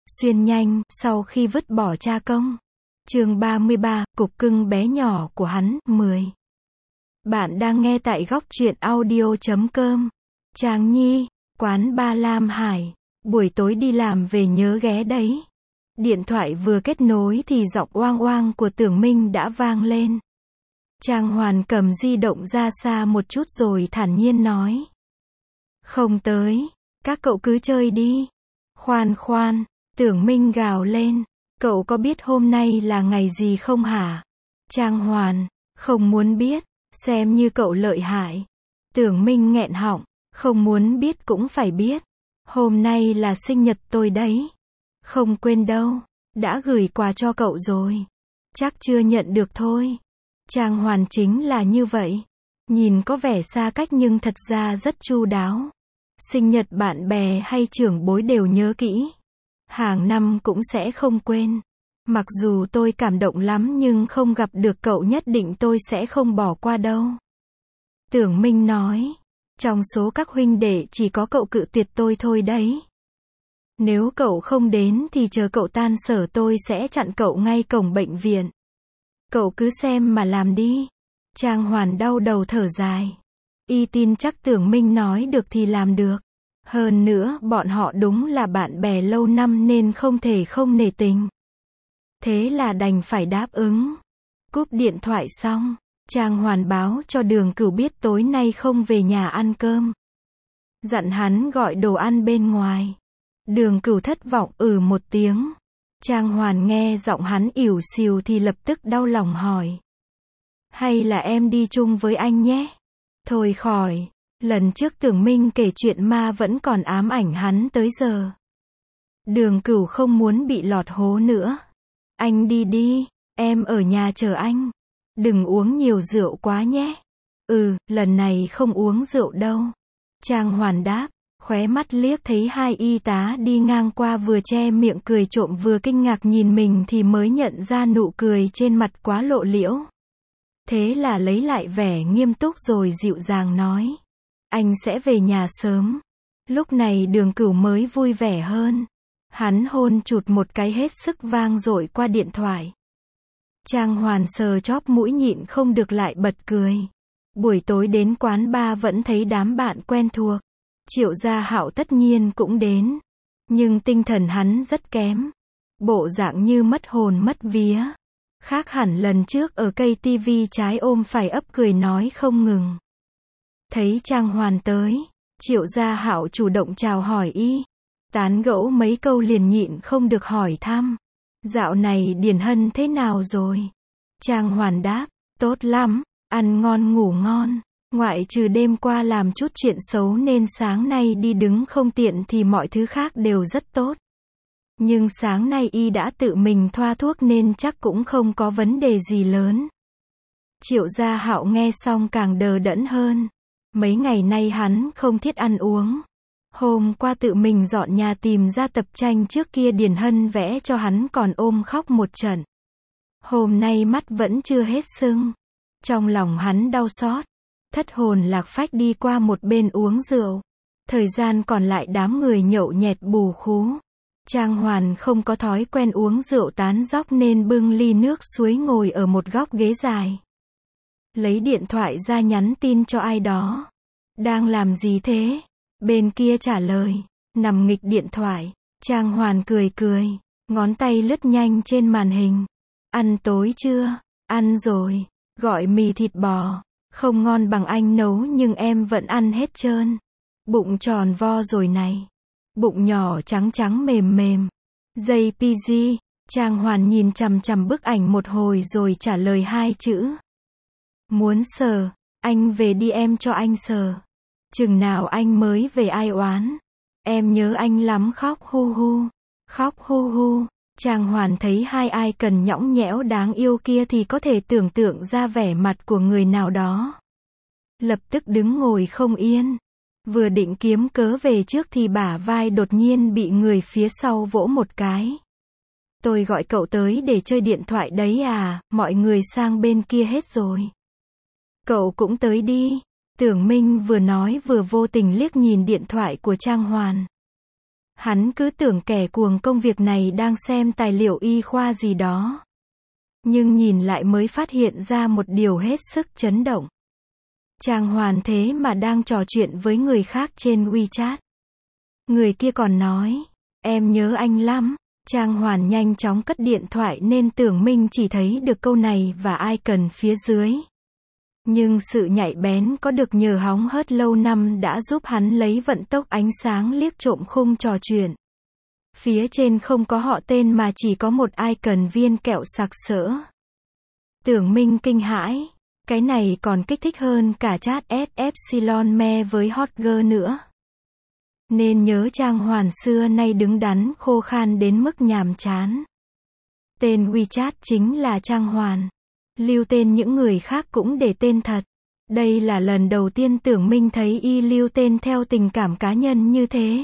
Xuyên nhanh, sau khi vứt bỏ cha công. Chương 33, cục cưng bé nhỏ của hắn, 10. Bạn đang nghe tại góc truyện audio.com. Trang Nhi, quán ba Lam Hải. Buổi tối đi làm về nhớ ghé đấy. Điện thoại vừa kết nối thì giọng oang oang của Tưởng Minh đã vang lên. Trang Hoàn cầm di động ra xa một chút rồi thản nhiên nói. Không tới, các cậu cứ chơi đi. Khoan khoan, Tưởng Minh gào lên. Cậu có biết hôm nay là ngày gì không hả? Trang Hoàn, không muốn biết, xem như cậu lợi hại. Tưởng Minh nghẹn họng, không muốn biết cũng phải biết. Hôm nay là sinh nhật tôi đấy. Không quên đâu, đã gửi quà cho cậu rồi. Chắc chưa nhận được thôi. Trang Hoàn chính là như vậy. Nhìn có vẻ xa cách nhưng thật ra rất chu đáo. Sinh nhật bạn bè hay trưởng bối đều nhớ kỹ. Hàng năm cũng sẽ không quên. Mặc dù tôi cảm động lắm nhưng không gặp được cậu nhất định tôi sẽ không bỏ qua đâu. Tưởng Minh nói. Trong số các huynh đệ chỉ có cậu cự tuyệt tôi thôi đấy. Nếu cậu không đến thì chờ cậu tan sở tôi sẽ chặn cậu ngay cổng bệnh viện. Cậu cứ xem mà làm đi. Trang Hoàn đau đầu thở dài. Y tin chắc Tưởng Minh nói được thì làm được. Hơn nữa, bọn họ đúng là bạn bè lâu năm nên không thể không nể tình. Thế là đành phải đáp ứng. Cúp điện thoại xong, Trang Hoàn báo cho Đường Cửu biết tối nay không về nhà ăn cơm. Dặn hắn gọi đồ ăn bên ngoài. Đường Cửu thất vọng một tiếng. Trang Hoàn nghe giọng hắn ỉu xìu thì lập tức đau lòng hỏi. Hay là em đi chung với anh nhé? Thôi khỏi. Lần trước Tưởng Minh kể chuyện ma vẫn còn ám ảnh hắn tới giờ. Đường Cửu không muốn bị lọt hố nữa. Anh đi đi, em ở nhà chờ anh. Đừng uống nhiều rượu quá nhé. Lần này không uống rượu đâu. Trang Hoàn đáp, khóe mắt liếc thấy hai y tá đi ngang qua vừa che miệng cười trộm vừa kinh ngạc nhìn mình thì mới nhận ra nụ cười trên mặt quá lộ liễu. Thế là lấy lại vẻ nghiêm túc rồi dịu dàng nói. Anh sẽ về nhà sớm. Lúc này Đường Cửu mới vui vẻ hơn. Hắn hôn chụt một cái hết sức vang dội qua điện thoại. Trang Hoàn sờ chóp mũi nhịn không được lại bật cười. Buổi tối đến quán bar vẫn thấy đám bạn quen thuộc. Triệu Gia Hạo tất nhiên cũng đến. Nhưng tinh thần hắn rất kém. Bộ dạng như mất hồn mất vía. Khác hẳn lần trước ở cây tivi trái ôm phải ấp cười nói không ngừng. Thấy Trang Hoàn tới, Triệu Gia Hạo chủ động chào hỏi y. Tán gẫu mấy câu liền nhịn không được hỏi thăm. Dạo này Điền Hân thế nào rồi? Trang Hoàn đáp, tốt lắm, ăn ngon ngủ ngon. Ngoại trừ đêm qua làm chút chuyện xấu nên sáng nay đi đứng không tiện thì mọi thứ khác đều rất tốt. Nhưng sáng nay y đã tự mình thoa thuốc nên chắc cũng không có vấn đề gì lớn. Triệu Gia Hạo nghe xong càng đờ đẫn hơn. Mấy ngày nay hắn không thiết ăn uống. Hôm qua tự mình dọn nhà tìm ra tập tranh trước kia Điền Hân vẽ cho hắn còn ôm khóc một trận. Hôm nay mắt vẫn chưa hết sưng. Trong lòng hắn đau xót. Thất hồn lạc phách đi qua một bên uống rượu. Thời gian còn lại đám người nhậu nhẹt bù khú. Trang Hoàn không có thói quen uống rượu tán dóc nên bưng ly nước suối ngồi ở một góc ghế dài. Lấy điện thoại ra nhắn tin cho ai đó. Đang làm gì thế? Bên kia trả lời. Nằm nghịch điện thoại. Trang Hoàn cười cười. Ngón tay lướt nhanh trên màn hình. Ăn tối chưa? Ăn rồi. Gọi mì thịt bò. Không ngon bằng anh nấu nhưng em vẫn ăn hết trơn. Bụng tròn vo rồi này. Bụng nhỏ trắng trắng mềm mềm. JPG. Trang Hoàn nhìn chằm chằm bức ảnh một hồi rồi trả lời 2 chữ. Muốn sờ. Anh về đi em cho anh sờ. Chừng nào anh mới về ai oán. Em nhớ anh lắm khóc hu hu. Khóc hu hu. Trang Hoàn thấy hai ai cần nhõng nhẽo đáng yêu kia thì có thể tưởng tượng ra vẻ mặt của người nào đó. Lập tức đứng ngồi không yên. Vừa định kiếm cớ về trước thì bả vai đột nhiên bị người phía sau vỗ một cái. Tôi gọi cậu tới để chơi điện thoại đấy à, mọi người sang bên kia hết rồi. Cậu cũng tới đi. Tưởng Minh vừa nói vừa vô tình liếc nhìn điện thoại của Trang Hoàn. Hắn cứ tưởng kẻ cuồng công việc này đang xem tài liệu y khoa gì đó. Nhưng nhìn lại mới phát hiện ra một điều hết sức chấn động. Trang Hoàn thế mà đang trò chuyện với người khác trên WeChat. Người kia còn nói, em nhớ anh lắm. Trang Hoàn nhanh chóng cất điện thoại nên Tưởng Minh chỉ thấy được câu này và icon phía dưới. Nhưng sự nhạy bén có được nhờ hóng hớt lâu năm đã giúp hắn lấy vận tốc ánh sáng liếc trộm khung trò chuyện. Phía trên không có họ tên mà chỉ có một icon viên kẹo sặc sỡ. Tưởng Minh kinh hãi, cái này còn kích thích hơn cả chat Epsilon Me với Hot Girl nữa. Nên nhớ Trang Hoàn xưa nay đứng đắn khô khan đến mức nhàm chán. Tên WeChat chính là Trang Hoàn. Lưu tên những người khác cũng để tên thật. Đây là lần đầu tiên Tưởng Minh thấy y lưu tên theo tình cảm cá nhân như thế.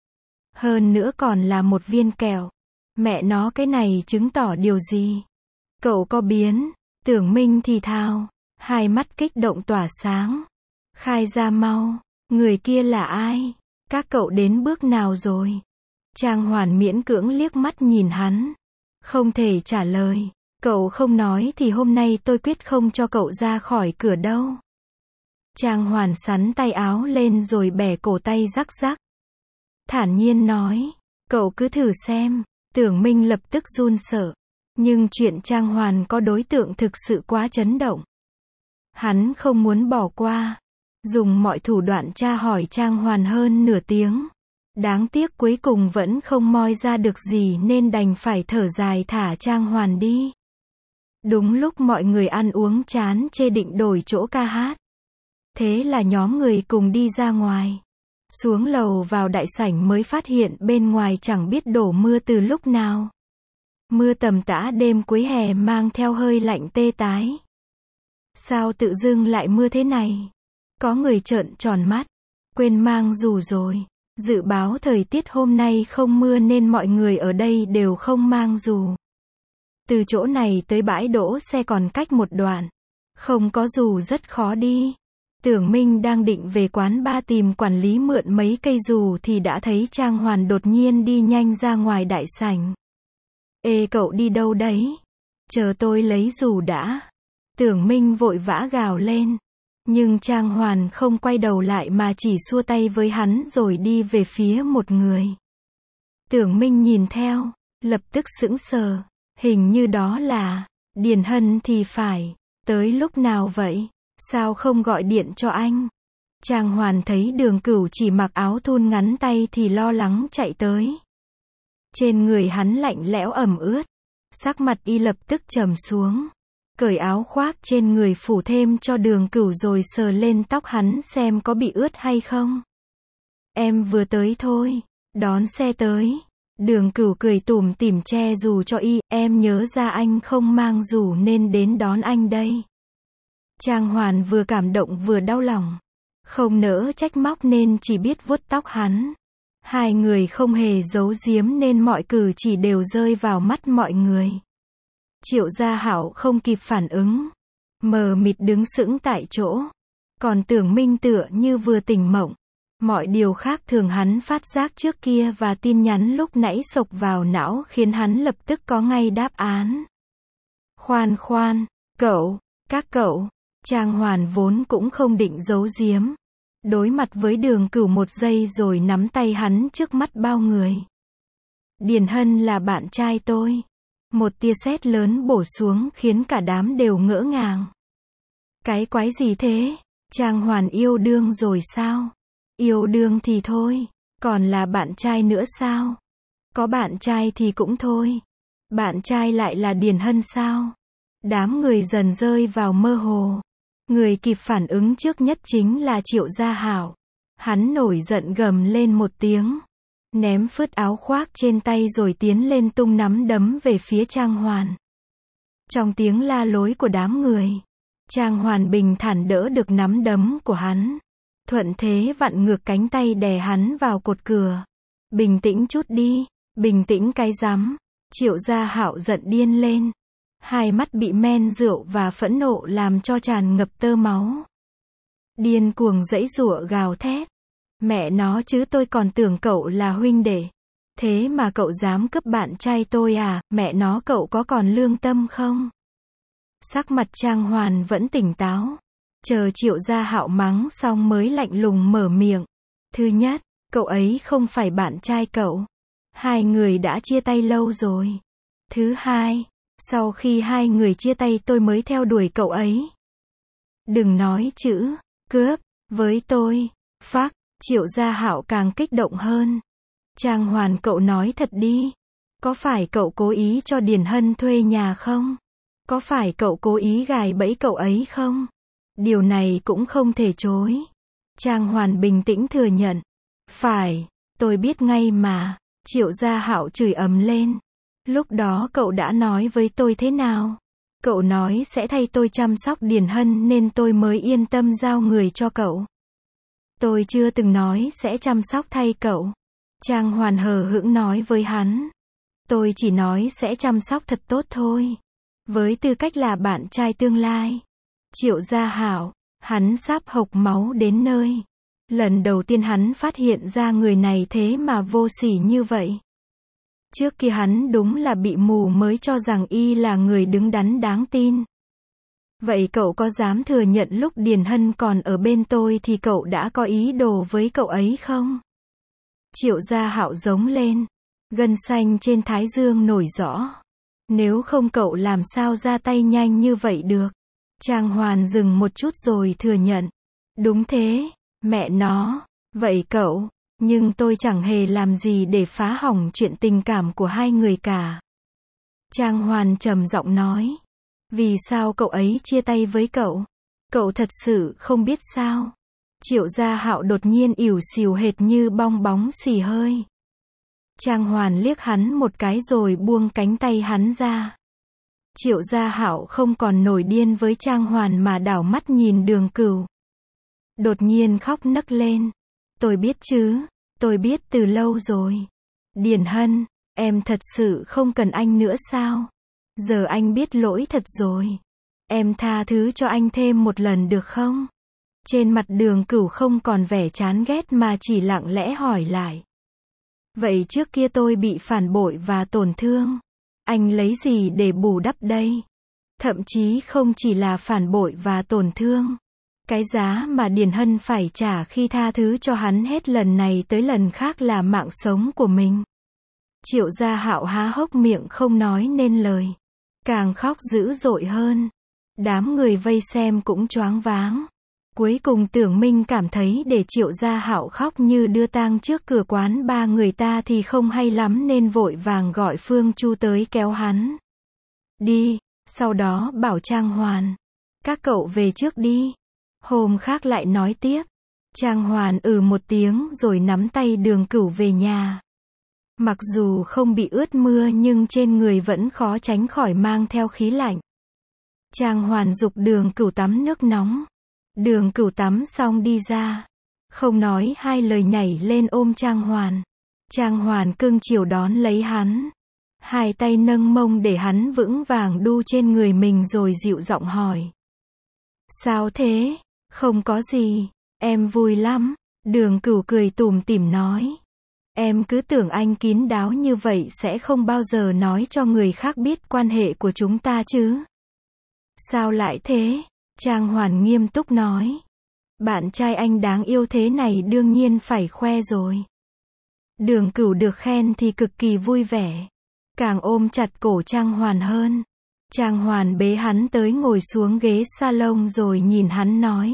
Hơn nữa còn là một viên kẹo. Mẹ nó, cái này chứng tỏ điều gì? Cậu có biến. Tưởng Minh thì thào, hai mắt kích động tỏa sáng. Khai ra mau, người kia là ai? Các cậu đến bước nào rồi? Trang Hoàn miễn cưỡng liếc mắt nhìn hắn. Không thể trả lời. Cậu không nói thì hôm nay tôi quyết không cho cậu ra khỏi cửa đâu. Trang Hoàn xắn tay áo lên rồi bẻ cổ tay rắc rắc. Thản nhiên nói, cậu cứ thử xem. Tưởng Minh lập tức run sợ. Nhưng chuyện Trang Hoàn có đối tượng thực sự quá chấn động. Hắn không muốn bỏ qua. Dùng mọi thủ đoạn tra hỏi Trang Hoàn hơn nửa tiếng. Đáng tiếc cuối cùng vẫn không moi ra được gì nên đành phải thở dài thả Trang Hoàn đi. Đúng lúc mọi người ăn uống chán chê định đổi chỗ ca hát. Thế là nhóm người cùng đi ra ngoài. Xuống lầu vào đại sảnh mới phát hiện bên ngoài chẳng biết đổ mưa từ lúc nào. Mưa tầm tã đêm cuối hè mang theo hơi lạnh tê tái. Sao tự dưng lại mưa thế này? Có người trợn tròn mắt. Quên mang dù rồi. Dự báo thời tiết hôm nay không mưa nên mọi người ở đây đều không mang dù. Từ chỗ này tới bãi đỗ xe còn cách một đoạn. Không có dù rất khó đi. Tưởng Minh đang định về quán bar tìm quản lý mượn mấy cây dù thì đã thấy Trang Hoàn đột nhiên đi nhanh ra ngoài đại sảnh. Ê, cậu đi đâu đấy? Chờ tôi lấy dù đã. Tưởng Minh vội vã gào lên. Nhưng Trang Hoàn không quay đầu lại mà chỉ xua tay với hắn rồi đi về phía một người. Tưởng Minh nhìn theo, lập tức sững sờ. Hình như đó là Điền Hân thì phải. Tới lúc nào vậy? Sao không gọi điện cho anh? Trang Hoàn thấy Đường Cửu chỉ mặc áo thun ngắn tay thì lo lắng chạy tới. Trên người hắn lạnh lẽo ẩm ướt. Sắc mặt y lập tức trầm xuống. Cởi áo khoác trên người phủ thêm cho Đường Cửu rồi sờ lên tóc hắn xem có bị ướt hay không. Em vừa tới thôi. Đón xe tới. Đường Cửu cười tủm tỉm che dù cho y. Em nhớ ra anh không mang dù nên đến đón anh đây. Trang Hoàn vừa cảm động vừa đau lòng. Không nỡ trách móc nên chỉ biết vuốt tóc hắn. Hai người không hề giấu giếm nên mọi cử chỉ đều rơi vào mắt mọi người. Triệu Gia Hảo không kịp phản ứng. Mờ mịt đứng sững tại chỗ. Còn Tưởng Minh tựa như vừa tỉnh mộng. Mọi điều khác thường hắn phát giác trước kia và tin nhắn lúc nãy xộc vào não khiến hắn lập tức có ngay đáp án. Khoan khoan, các cậu. Trang Hoàn vốn cũng không định giấu giếm. Đối mặt với Đường Cửu một giây rồi nắm tay hắn trước mắt bao người. Điền Hân là bạn trai tôi. Một tia sét lớn bổ xuống khiến cả đám đều ngỡ ngàng. Cái quái gì thế? Trang Hoàn yêu đương rồi sao? Yêu đương thì thôi. Còn là bạn trai nữa sao? Có bạn trai thì cũng thôi. Bạn trai lại là Điền Hân sao? Đám người dần rơi vào mơ hồ. Người kịp phản ứng trước nhất chính là Triệu Gia Hảo. Hắn nổi giận gầm lên một tiếng. Ném phứt áo khoác trên tay rồi tiến lên tung nắm đấm về phía Trang Hoàn. Trong tiếng la lối của đám người, Trang Hoàn bình thản đỡ được nắm đấm của hắn. Thuận thế vặn ngược cánh tay đè hắn vào cột cửa. Bình tĩnh chút đi, bình tĩnh cái rắm. Triệu Gia Hảo giận điên lên. Hai mắt bị men rượu và phẫn nộ làm cho tràn ngập tơ máu. Điên cuồng giãy giụa gào thét. Mẹ nó chứ, tôi còn tưởng cậu là huynh đệ. Thế mà cậu dám cướp bạn trai tôi à, mẹ nó cậu có còn lương tâm không? Sắc mặt Trang Hoàn vẫn tỉnh táo. Chờ Triệu Gia Hạo mắng xong mới lạnh lùng mở miệng. Thứ nhất, cậu ấy không phải bạn trai cậu. Hai người đã chia tay lâu rồi. Thứ hai, sau khi hai người chia tay tôi mới theo đuổi cậu ấy. Đừng nói chữ cướp với tôi. Phác, Triệu Gia Hạo càng kích động hơn. Trang Hoàn, cậu nói thật đi. Có phải cậu cố ý cho Điền Hân thuê nhà không? Có phải cậu cố ý gài bẫy cậu ấy không? Điều này cũng không thể chối. Trang Hoàn bình tĩnh thừa nhận. Phải, tôi biết ngay mà. Triệu Gia Hạo chửi ầm lên. Lúc đó cậu đã nói với tôi thế nào? Cậu nói sẽ thay tôi chăm sóc Điền Hân nên tôi mới yên tâm giao người cho cậu. Tôi chưa từng nói sẽ chăm sóc thay cậu. Trang Hoàn hờ hững nói với hắn. Tôi chỉ nói sẽ chăm sóc thật tốt thôi. Với tư cách là bạn trai tương lai. Triệu Gia Hạo, hắn sắp hộc máu đến nơi. Lần đầu tiên hắn phát hiện ra người này thế mà vô sỉ như vậy. Trước kia hắn đúng là bị mù mới cho rằng y là người đứng đắn đáng tin. Vậy cậu có dám thừa nhận lúc Điền Hân còn ở bên tôi thì cậu đã có ý đồ với cậu ấy không? Triệu Gia Hạo giống lên. Gân xanh trên thái dương nổi rõ. Nếu không cậu làm sao ra tay nhanh như vậy được? Trang Hoàn dừng một chút rồi thừa nhận. Đúng thế, mẹ nó. Vậy cậu, nhưng tôi chẳng hề làm gì để phá hỏng chuyện tình cảm của hai người cả. Trang Hoàn trầm giọng nói. Vì sao cậu ấy chia tay với cậu? Cậu thật sự không biết sao? Triệu Gia Hạo đột nhiên ỉu xìu hệt như bong bóng xì hơi. Trang Hoàn liếc hắn một cái rồi buông cánh tay hắn ra. Triệu Gia Hạo không còn nổi điên với Trang Hoàn mà đảo mắt nhìn Đường Cửu. Đột nhiên khóc nấc lên. Tôi biết chứ, tôi biết từ lâu rồi. Điền Hân, em thật sự không cần anh nữa sao? Giờ anh biết lỗi thật rồi. Em tha thứ cho anh thêm một lần được không? Trên mặt Đường Cửu không còn vẻ chán ghét mà chỉ lặng lẽ hỏi lại. Vậy trước kia tôi bị phản bội và tổn thương. Anh lấy gì để bù đắp đây? Thậm chí không chỉ là phản bội và tổn thương. Cái giá mà Điền Hân phải trả khi tha thứ cho hắn hết lần này tới lần khác là mạng sống của mình. Triệu Gia Hạo há hốc miệng không nói nên lời. Càng khóc dữ dội hơn. Đám người vây xem cũng choáng váng. Cuối cùng Tưởng Minh cảm thấy để Triệu Gia Hạo khóc như đưa tang trước cửa quán ba người ta thì không hay lắm nên vội vàng gọi Phương Chu tới kéo hắn. Đi, sau đó bảo Trang Hoàn. Các cậu về trước đi. Hôm khác lại nói tiếp. Trang Hoàn một tiếng rồi nắm tay Đường Cửu về nhà. Mặc dù không bị ướt mưa nhưng trên người vẫn khó tránh khỏi mang theo khí lạnh. Trang Hoàn giục Đường Cửu tắm nước nóng. Đường Cửu tắm xong đi ra. Không nói hai lời nhảy lên ôm Trang Hoàn. Trang Hoàn cưng chiều đón lấy hắn. Hai tay nâng mông để hắn vững vàng đu trên người mình rồi dịu giọng hỏi. Sao thế? Không có gì. Em vui lắm. Đường Cửu cười tủm tỉm nói. Em cứ tưởng anh kín đáo như vậy sẽ không bao giờ nói cho người khác biết quan hệ của chúng ta chứ. Sao lại thế? Trang Hoàn nghiêm túc nói. Bạn trai anh đáng yêu thế này đương nhiên phải khoe rồi. Đường Cửu được khen thì cực kỳ vui vẻ. Càng ôm chặt cổ Trang Hoàn hơn. Trang Hoàn bế hắn tới ngồi xuống ghế salon rồi nhìn hắn nói.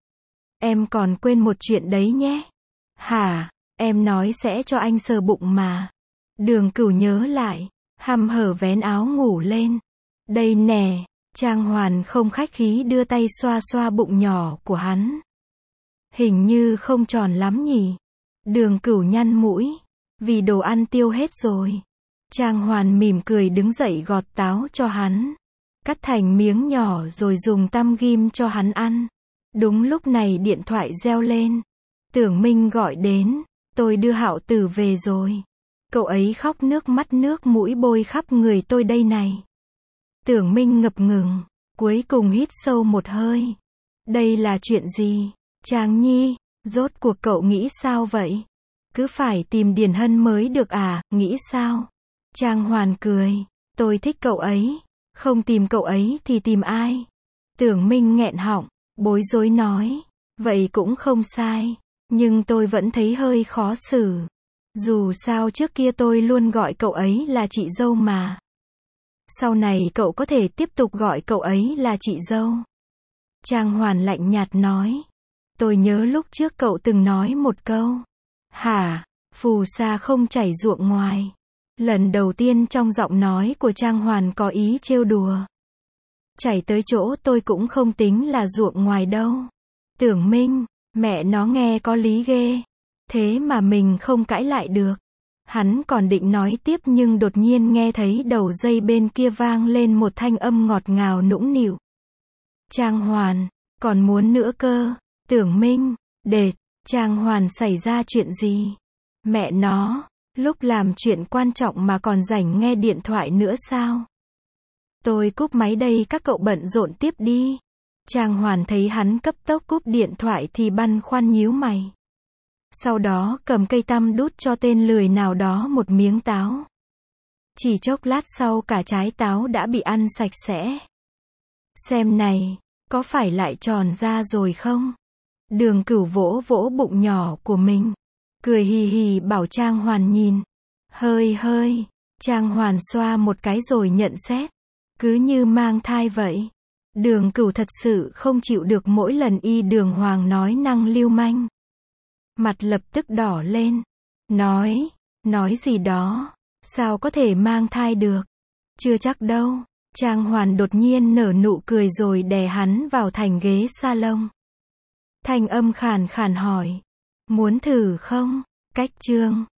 Em còn quên một chuyện đấy nhé. Hả? Em nói sẽ cho anh sờ bụng mà. Đường Cửu nhớ lại. Hăm hở vén áo ngủ lên. Đây nè. Trang Hoàn không khách khí đưa tay xoa xoa bụng nhỏ của hắn. Hình như không tròn lắm nhỉ. Đường Cửu nhăn mũi. Vì đồ ăn tiêu hết rồi. Trang Hoàn mỉm cười đứng dậy gọt táo cho hắn. Cắt thành miếng nhỏ rồi dùng tăm ghim cho hắn ăn. Đúng lúc này điện thoại reo lên. Tưởng Minh gọi đến. Tôi đưa Hạo Tử về rồi. Cậu ấy khóc nước mắt nước mũi bôi khắp người tôi đây này. Tưởng Minh ngập ngừng. Cuối cùng hít sâu một hơi. Đây là chuyện gì? Trang Nhi, rốt cuộc cậu nghĩ sao vậy? Cứ phải tìm Điền Hân mới được à, nghĩ sao? Trang Hoàn cười. Tôi thích cậu ấy. Không tìm cậu ấy thì tìm ai? Tưởng Minh nghẹn họng, bối rối nói. Vậy cũng không sai. Nhưng tôi vẫn thấy hơi khó xử. Dù sao trước kia tôi luôn gọi cậu ấy là chị dâu mà. Sau này cậu có thể tiếp tục gọi cậu ấy là chị dâu. Trang Hoàn lạnh nhạt nói. Tôi nhớ lúc trước cậu từng nói một câu. Hả? Phù sa không chảy ruộng ngoài. Lần đầu tiên trong giọng nói của Trang Hoàn có ý trêu đùa. Chảy tới chỗ tôi cũng không tính là ruộng ngoài đâu. Tưởng Minh, mẹ nó nghe có lý ghê. Thế mà mình không cãi lại được. Hắn còn định nói tiếp nhưng đột nhiên nghe thấy đầu dây bên kia vang lên một thanh âm ngọt ngào nũng nịu. Trang Hoàn, còn muốn nữa cơ. Tưởng Minh, đệt, Trang Hoàn xảy ra chuyện gì? Mẹ nó, lúc làm chuyện quan trọng mà còn rảnh nghe điện thoại nữa sao? Tôi cúp máy đây, các cậu bận rộn tiếp đi. Trang Hoàn thấy hắn cấp tốc cúp điện thoại thì băn khoăn nhíu mày. Sau đó cầm cây tăm đút cho tên lười nào đó một miếng táo. Chỉ chốc lát sau cả trái táo đã bị ăn sạch sẽ. Xem này, có phải lại tròn ra rồi không? Đường Cửu vỗ vỗ bụng nhỏ của mình. Cười hì hì bảo Trang Hoàn nhìn. Hơi hơi. Trang Hoàn xoa một cái rồi nhận xét. Cứ như mang thai vậy. Đường Cửu thật sự không chịu được mỗi lần y Đường Hoàng nói năng lưu manh. Mặt lập tức đỏ lên. Nói gì đó. Sao có thể mang thai được? Chưa chắc đâu. Trang Hoàn đột nhiên nở nụ cười rồi đè hắn vào thành ghế salon. Thanh âm khàn khàn hỏi. Muốn thử không? Cách chương